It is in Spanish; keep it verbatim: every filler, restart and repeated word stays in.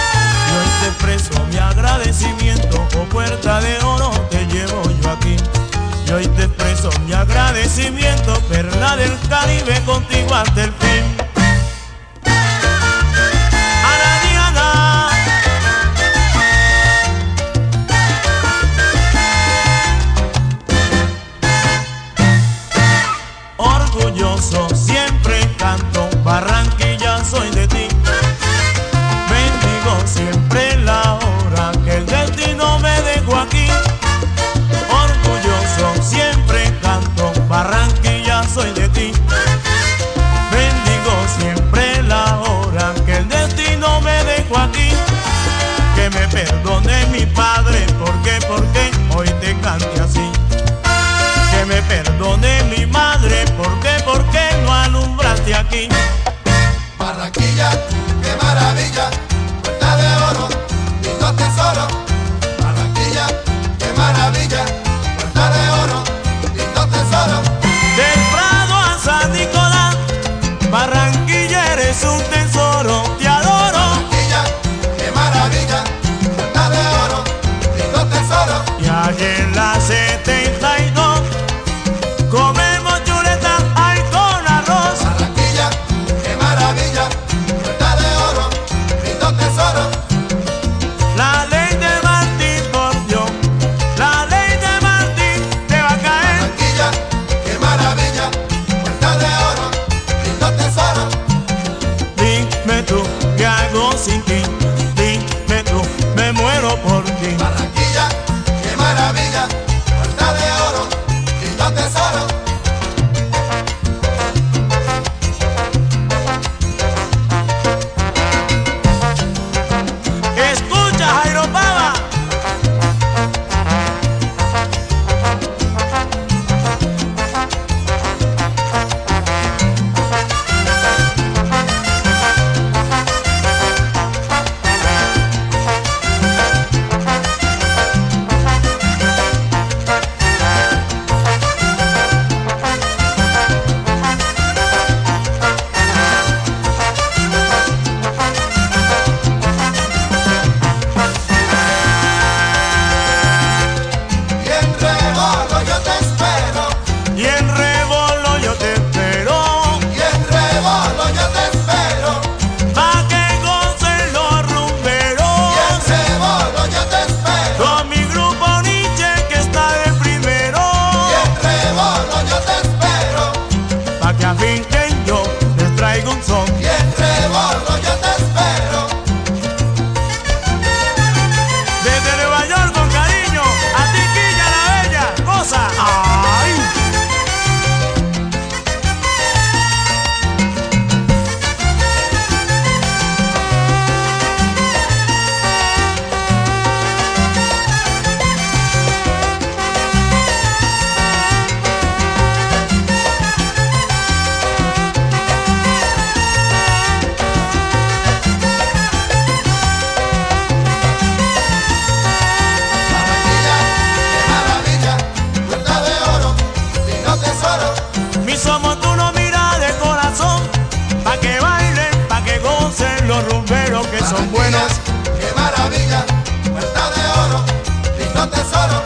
Y hoy te expreso mi agradecimiento, oh puerta de oro te llevo yo aquí. Y hoy te expreso mi agradecimiento, perla del Caribe, contigo hasta el fin. Orgulloso siempre canto, Barranquilla soy de ti. Bendigo siempre la hora que el destino me dejó aquí. Orgulloso siempre canto, Barranquilla soy de ti. Bendigo siempre la hora que el destino me dejó aquí. Que me perdone mi padre, porque, porque hoy te cante así. Que me perdone mi madre, porque, porque no alumbraste aquí. Barranquilla, qué maravilla, puerta de oro, lindo tesoro. Barranquilla, qué maravilla, puerta de oro, lindo tesoro. Del Prado a San Nicolás, Barranquilla eres un tesoro, te adoro. Barranquilla, qué maravilla, puerta de oro, lindo tesoro. Y allí en la setenta y dos comemos chuleta, ay, con arroz. Barranquilla, qué maravilla, puerta de oro, lindo tesoro. La ley de Martín, por Dios, la ley de Martín te va a caer. Barranquilla, qué maravilla, puerta de oro, lindo tesoro. Dime tú, ¿qué hago sin ti? Dime tú, me muero por ti. Barranquilla, qué maravilla, puerta de oro, lindo tesoro. Escucha, Jairo Pava. Y en Rebolo yo te espero, Y en Rebolo yo te espero, y en Rebolo yo te espero, pa' que gocen los y en rumberos. Rebolo yo te espero, Con mi grupo Nietzsche que está de primero, y en Rebolo yo te espero, pa' que afinquen yo les traigo un son. y en Rebolo yo te espero. Desde Nueva York con cariño, a ti Quilla la Bella, goza. ¡Ay! Barranquilla, qué maravilla, puerta de oro, lindo tesoro. Mi somos tú no mira de corazón, pa' que bailen, pa' que gocen los rumberos que son buenos. Barranquilla, qué maravilla, puerta de oro, lindo tesoro.